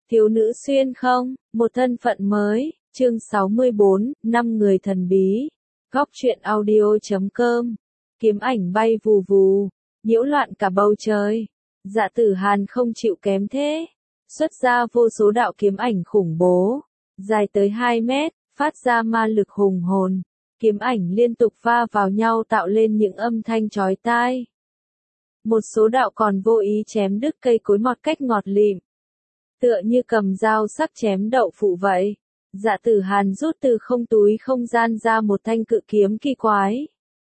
Thiếu nữ xuyên không, một thân phận mới, chương 64, 5 người thần bí. Góc truyện audio.com. Kiếm ảnh bay vù vù, nhiễu loạn cả bầu trời. Dạ Tử Hàn không chịu kém thế, xuất ra vô số đạo kiếm ảnh khủng bố, dài tới 2 mét, phát ra ma lực hùng hồn. Kiếm ảnh liên tục va vào nhau tạo lên những âm thanh chói tai. Một số đạo còn vô ý chém đứt cây cối một cách ngọt lịm, tựa như cầm dao sắc chém đậu phụ vậy. Dạ Tử Hàn rút từ không túi không gian ra một thanh cự kiếm kỳ quái,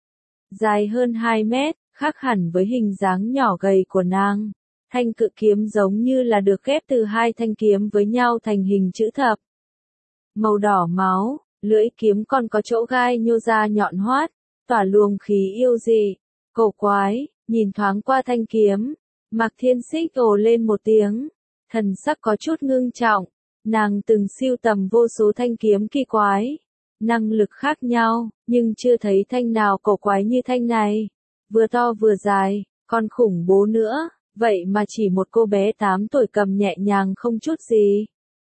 dài hơn 2 mét, khác hẳn với hình dáng nhỏ gầy của nàng. Thanh cự kiếm giống như là được ghép từ hai thanh kiếm với nhau thành hình chữ thập. Màu đỏ máu, lưỡi kiếm còn có chỗ gai nhô ra nhọn hoắt, tỏa luồng khí yêu dị, cổ quái. Nhìn thoáng qua thanh kiếm, Mạc Thiên Xích ồ lên một tiếng, thần sắc có chút ngưng trọng. Nàng từng sưu tầm vô số thanh kiếm kỳ quái, năng lực khác nhau, nhưng chưa thấy thanh nào cổ quái như thanh này. Vừa to vừa dài, còn khủng bố nữa, vậy mà chỉ một cô bé 8 tuổi cầm nhẹ nhàng không chút gì.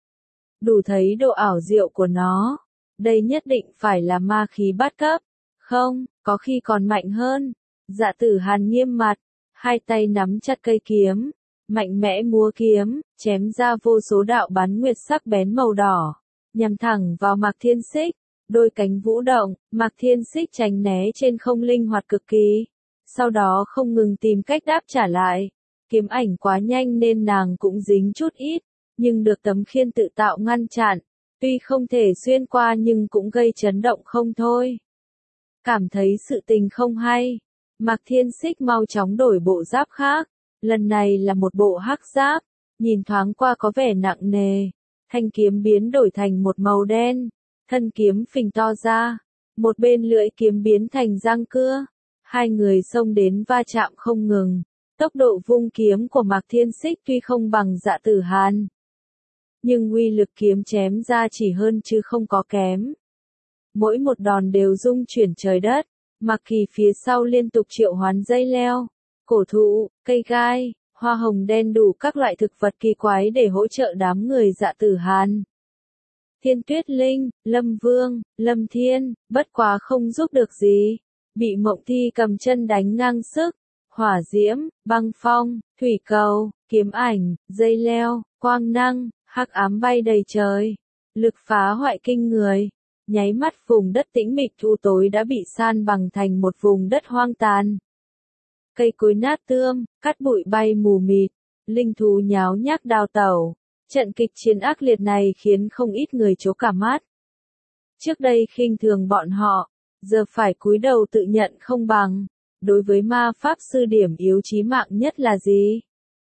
Đủ thấy độ ảo diệu của nó. Đây nhất định phải là ma khí bát cấp. Không, có khi còn mạnh hơn. Dạ Tử Hàn nghiêm mặt, hai tay nắm chặt cây kiếm, mạnh mẽ múa kiếm, chém ra vô số đạo bắn nguyệt sắc bén màu đỏ, nhằm thẳng vào Mạc Thiên Xích. Đôi cánh vũ động, Mạc Thiên Xích tránh né trên không linh hoạt cực kỳ, sau đó không ngừng tìm cách đáp trả lại. Kiếm ảnh quá nhanh nên nàng cũng dính chút ít, nhưng được tấm khiên tự tạo ngăn chặn, tuy không thể xuyên qua nhưng cũng gây chấn động không thôi. Cảm thấy sự tình không hay, Mạc Thiên Xích mau chóng đổi bộ giáp khác, lần này là một bộ hắc giáp, nhìn thoáng qua có vẻ nặng nề. Thanh kiếm biến đổi thành một màu đen, thân kiếm phình to ra, một bên lưỡi kiếm biến thành răng cưa. Hai người xông đến va chạm không ngừng, tốc độ vung kiếm của Mạc Thiên Xích tuy không bằng Dạ Tử Hàn, nhưng uy lực kiếm chém ra chỉ hơn chứ không có kém. Mỗi một đòn đều rung chuyển trời đất. Mạc Kỳ phía sau liên tục triệu hoán dây leo, cổ thụ, cây gai, hoa hồng đen đủ các loại thực vật kỳ quái để hỗ trợ đám người Dạ Tử Hàn. Thiên Tuyết Linh, Lâm Vương, Lâm Thiên, bất quá không giúp được gì, bị Mộng Thi cầm chân đánh ngang sức. Hỏa diễm, băng phong, thủy cầu, kiếm ảnh, dây leo, quang năng, hắc ám bay đầy trời, lực phá hoại kinh người. Nháy mắt vùng đất tĩnh mịch u tối đã bị san bằng thành một vùng đất hoang tàn. Cây cối nát tươm, cát bụi bay mù mịt, linh thú nháo nhác đào tẩu. Trận kịch chiến ác liệt này khiến không ít người trố cả mắt. Trước đây khinh thường bọn họ, giờ phải cúi đầu tự nhận không bằng. Đối với ma pháp sư điểm yếu chí mạng nhất là gì?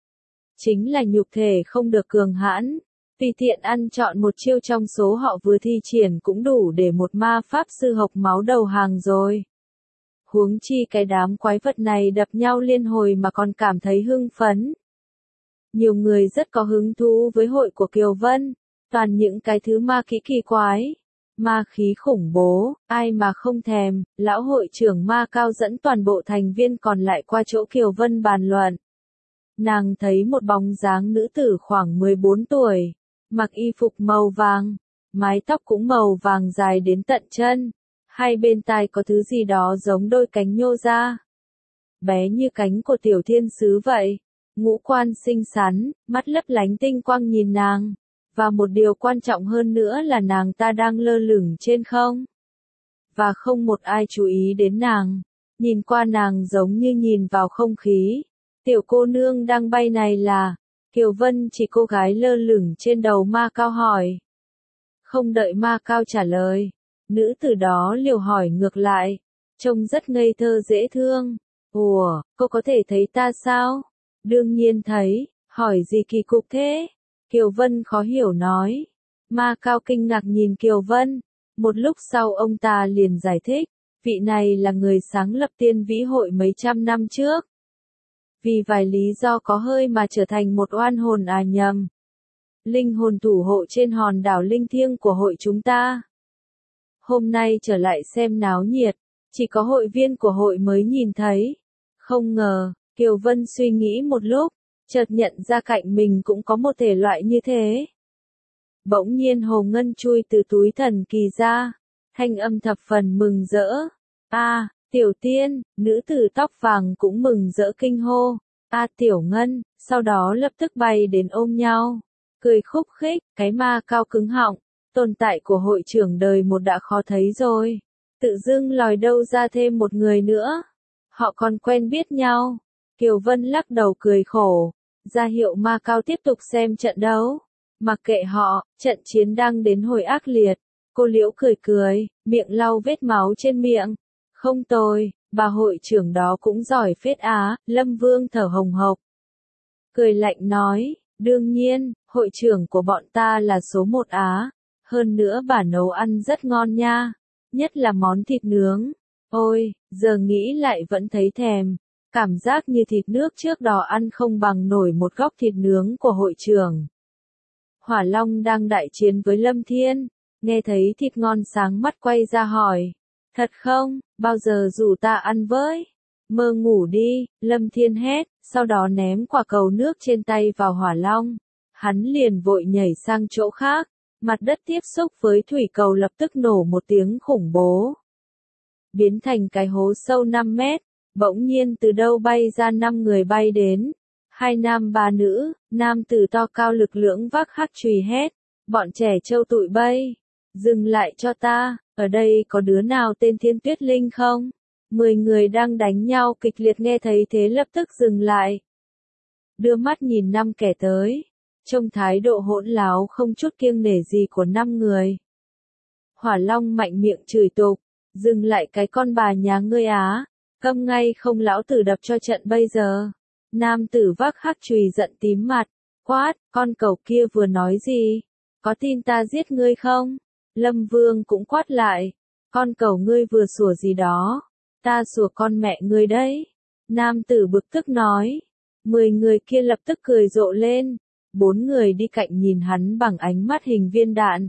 Chính là nhục thể không được cường hãn. Tùy tiện ăn chọn một chiêu trong số họ vừa thi triển cũng đủ để một ma pháp sư hộc máu đầu hàng rồi. Huống chi cái đám quái vật này đập nhau liên hồi mà còn cảm thấy hưng phấn. Nhiều người rất có hứng thú với hội của Kiều Vân, toàn những cái thứ ma kỹ kỳ quái, ma khí khủng bố, ai mà không thèm. Lão hội trưởng Ma Cao dẫn toàn bộ thành viên còn lại qua chỗ Kiều Vân bàn luận. Nàng thấy một bóng dáng nữ tử khoảng 14 tuổi. Mặc y phục màu vàng, mái tóc cũng màu vàng dài đến tận chân, hai bên tai có thứ gì đó giống đôi cánh nhô ra, bé như cánh của tiểu thiên sứ vậy. Ngũ quan xinh xắn, mắt lấp lánh tinh quang nhìn nàng, và một điều quan trọng hơn nữa là nàng ta đang lơ lửng trên không, và không một ai chú ý đến nàng. Nhìn qua nàng giống như nhìn vào không khí. Tiểu cô nương đang bay này là Kiều Vân, chỉ cô gái lơ lửng trên đầu Ma Cao hỏi. Không đợi Ma Cao trả lời, nữ tử đó liều hỏi ngược lại, trông rất ngây thơ dễ thương. Ủa, cô có thể thấy ta sao? Đương nhiên thấy, hỏi gì kỳ cục thế? Kiều Vân khó hiểu nói. Ma Cao kinh ngạc nhìn Kiều Vân, một lúc sau ông ta liền giải thích, vị này là người sáng lập Tiên Vĩ Hội mấy trăm năm trước. Vì vài lý do có hơi mà trở thành một oan hồn nhầm. Linh hồn thủ hộ trên hòn đảo linh thiêng của hội chúng ta. Hôm nay trở lại xem náo nhiệt, chỉ có hội viên của hội mới nhìn thấy. Không ngờ, Kiều Vân suy nghĩ một lúc, chợt nhận ra cạnh mình cũng có một thể loại như thế. Bỗng nhiên Hồ Ngân chui từ túi thần kỳ ra, thanh âm thập phần mừng rỡ. A, Tiểu Tiên, nữ tử tóc vàng cũng mừng rỡ kinh hô. A Tiểu Ngân, sau đó lập tức bay đến ôm nhau, cười khúc khích, cái ma cao cứng họng, tồn tại của hội trưởng đời một đã khó thấy rồi. Tự dưng lòi đâu ra thêm một người nữa. Họ còn quen biết nhau. Kiều Vân lắc đầu cười khổ, ra hiệu ma cao tiếp tục xem trận đấu. Mặc kệ họ, trận chiến đang đến hồi ác liệt. Cô Liễu cười cười, miệng lau vết máu trên miệng. Không tồi, bà hội trưởng đó cũng giỏi phết á, Lâm Vương thở hồng hộc. Cười lạnh nói, đương nhiên, hội trưởng của bọn ta là số một á. Hơn nữa bà nấu ăn rất ngon nha, nhất là món thịt nướng. Ôi, giờ nghĩ lại vẫn thấy thèm. Cảm giác như thịt nước trước đó ăn không bằng nổi một góc thịt nướng của hội trưởng. Hỏa Long đang đại chiến với Lâm Thiên, nghe thấy thịt ngon sáng mắt quay ra hỏi. Thật không, bao giờ rủ ta ăn với? Mơ ngủ đi, Lâm Thiên hét, sau đó ném quả cầu nước trên tay vào Hỏa Long. Hắn liền vội nhảy sang chỗ khác, mặt đất tiếp xúc với thủy cầu lập tức nổ một tiếng khủng bố. Biến thành cái hố sâu 5 mét, bỗng nhiên từ đâu bay ra 5 người bay đến. 2 nam 3 nữ, nam tử to cao lực lưỡng vác hắc chùy hét. Bọn trẻ trâu tụi bay, dừng lại cho ta, ở đây có đứa nào tên Thiên Tuyết Linh không? 10 người đang đánh nhau kịch liệt nghe thấy thế lập tức dừng lại. Đưa mắt nhìn 5 kẻ tới, trông thái độ hỗn láo không chút kiêng nể gì của 5 người. Hỏa Long mạnh miệng chửi tục, dừng lại cái con bà nhà ngươi á, câm ngay không lão tử đập cho trận bây giờ. Nam tử vác hắc chùy giận tím mặt, quát, con cẩu kia vừa nói gì? Có tin ta giết ngươi không? Lâm Vương cũng quát lại, con cẩu ngươi vừa sủa gì đó? Ta sủa con mẹ ngươi đấy. Nam tử bực tức nói. 10 người kia lập tức cười rộ lên. 4 người đi cạnh nhìn hắn bằng ánh mắt hình viên đạn.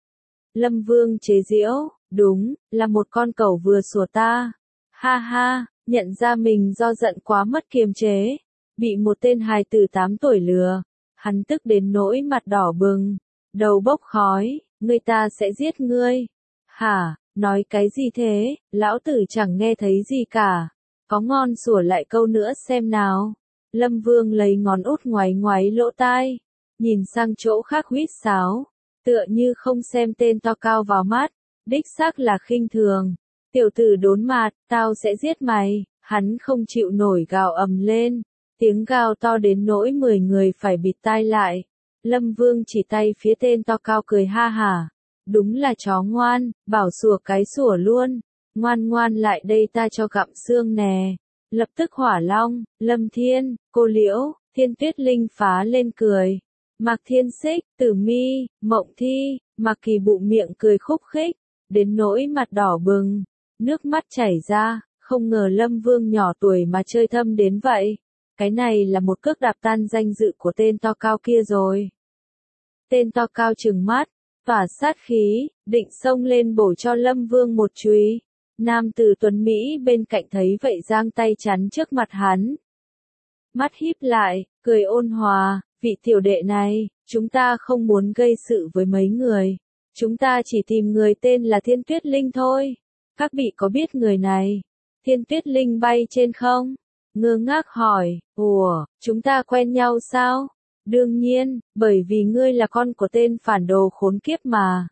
Lâm Vương chế giễu, đúng, là một con cẩu vừa sủa ta. Ha ha, nhận ra mình do giận quá mất kiềm chế. Bị một tên hài tử 8 tuổi lừa. Hắn tức đến nỗi mặt đỏ bừng, đầu bốc khói, người ta sẽ giết ngươi. Hả, nói cái gì thế, lão tử chẳng nghe thấy gì cả. Có ngon sủa lại câu nữa xem nào. Lâm Vương lấy ngón út ngoáy ngoáy lỗ tai, nhìn sang chỗ khác huýt sáo, tựa như không xem tên to cao vào mắt, đích xác là khinh thường. Tiểu tử đốn mặt, tao sẽ giết mày, hắn không chịu nổi gào ầm lên, tiếng gào to đến nỗi 10 người phải bịt tai lại. Lâm Vương chỉ tay phía tên to cao cười ha hả, đúng là chó ngoan, bảo sủa cái sủa luôn, ngoan ngoan lại đây ta cho gặm xương nè. Lập tức Hỏa Long, Lâm Thiên, Cô Liễu, Thiên Tuyết Linh phá lên cười. Mạc Thiên Xích, Tử Mi, Mộng Thi, Mạc Kỳ bụng miệng cười khúc khích, đến nỗi mặt đỏ bừng, nước mắt chảy ra, không ngờ Lâm Vương nhỏ tuổi mà chơi thâm đến vậy. Cái này là một cước đạp tan danh dự của tên to cao kia rồi. Tên to cao trừng mắt, tỏa sát khí, định xông lên bổ cho Lâm Vương một chùy. Nam tử tuấn Mỹ bên cạnh thấy vậy giang tay chắn trước mặt hắn. Mắt híp lại, cười ôn hòa, vị tiểu đệ này, chúng ta không muốn gây sự với mấy người. Chúng ta chỉ tìm người tên là Thiên Tuyết Linh thôi. Các vị có biết người này? Thiên Tuyết Linh bay trên không? Ngơ ngác hỏi, ủa, chúng ta quen nhau sao? Đương nhiên, bởi vì ngươi là con của tên phản đồ khốn kiếp mà.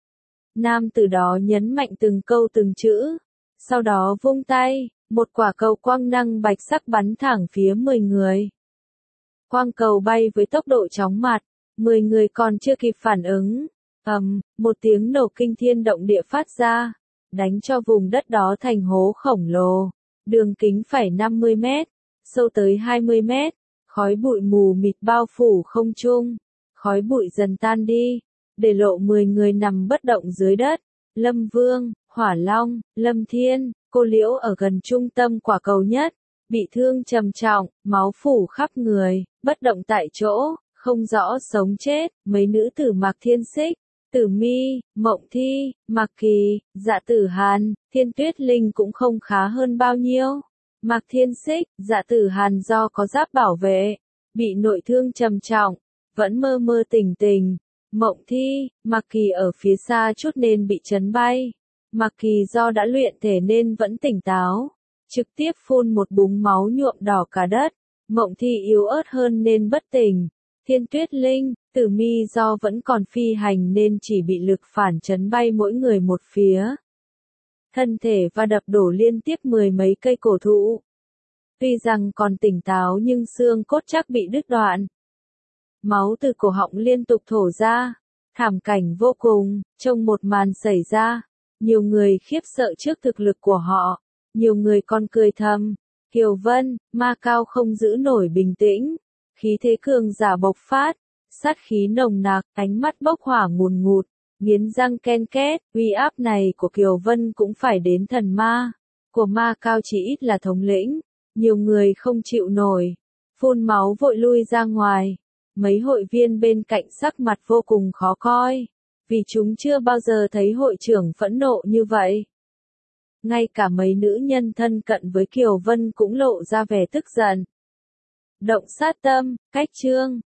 Nam tử đó nhấn mạnh từng câu từng chữ, sau đó vung tay, một quả cầu quang năng bạch sắc bắn thẳng phía 10 người. Quang cầu bay với tốc độ chóng mặt, 10 người còn chưa kịp phản ứng, một tiếng nổ kinh thiên động địa phát ra, đánh cho vùng đất đó thành hố khổng lồ, đường kính phải 50 mét, sâu tới 20 mét, khói bụi mù mịt bao phủ không trung, khói bụi dần tan đi, để lộ 10 người nằm bất động dưới đất. Lâm Vương, Hỏa Long, Lâm Thiên, Cô Liễu ở gần trung tâm quả cầu nhất, bị thương trầm trọng, máu phủ khắp người, bất động tại chỗ, không rõ sống chết. Mấy nữ tử Mạc Thiên Xích, Tử Mi, Mộng Thi, Mạc Kỳ, Dạ Tử Hàn, Thiên Tuyết Linh cũng không khá hơn bao nhiêu. Mạc Thiên Xích, Dạ Tử Hàn do có giáp bảo vệ, bị nội thương trầm trọng, vẫn mơ mơ tỉnh tỉnh. Mộng Thi, Mạc Kỳ ở phía xa chút nên bị chấn bay. Mạc Kỳ do đã luyện thể nên vẫn tỉnh táo, trực tiếp phun một búng máu nhuộm đỏ cả đất. Mộng Thi yếu ớt hơn nên bất tỉnh. Thiên Tuyết Linh, Tử Mi do vẫn còn phi hành nên chỉ bị lực phản chấn bay mỗi người một phía. Thân thể va đập đổ liên tiếp 10 mấy cây cổ thụ. Tuy rằng còn tỉnh táo nhưng xương cốt chắc bị đứt đoạn. Máu từ cổ họng liên tục thổ ra. Thảm cảnh vô cùng, trông một màn xảy ra. Nhiều người khiếp sợ trước thực lực của họ. Nhiều người còn cười thầm. Kiều Vân, Ma Cao không giữ nổi bình tĩnh. Khí thế cường giả bộc phát. Sát khí nồng nặc, ánh mắt bốc hỏa ngùn ngụt. Nghiến răng ken két, uy áp này của Kiều Vân cũng phải đến thần ma. Của Ma Cao chỉ ít là thống lĩnh. Nhiều người không chịu nổi. Phun máu vội lui ra ngoài. Mấy hội viên bên cạnh sắc mặt vô cùng khó coi. Vì chúng chưa bao giờ thấy hội trưởng phẫn nộ như vậy. Ngay cả mấy nữ nhân thân cận với Kiều Vân cũng lộ ra vẻ tức giận. Động sát tâm, cách chương.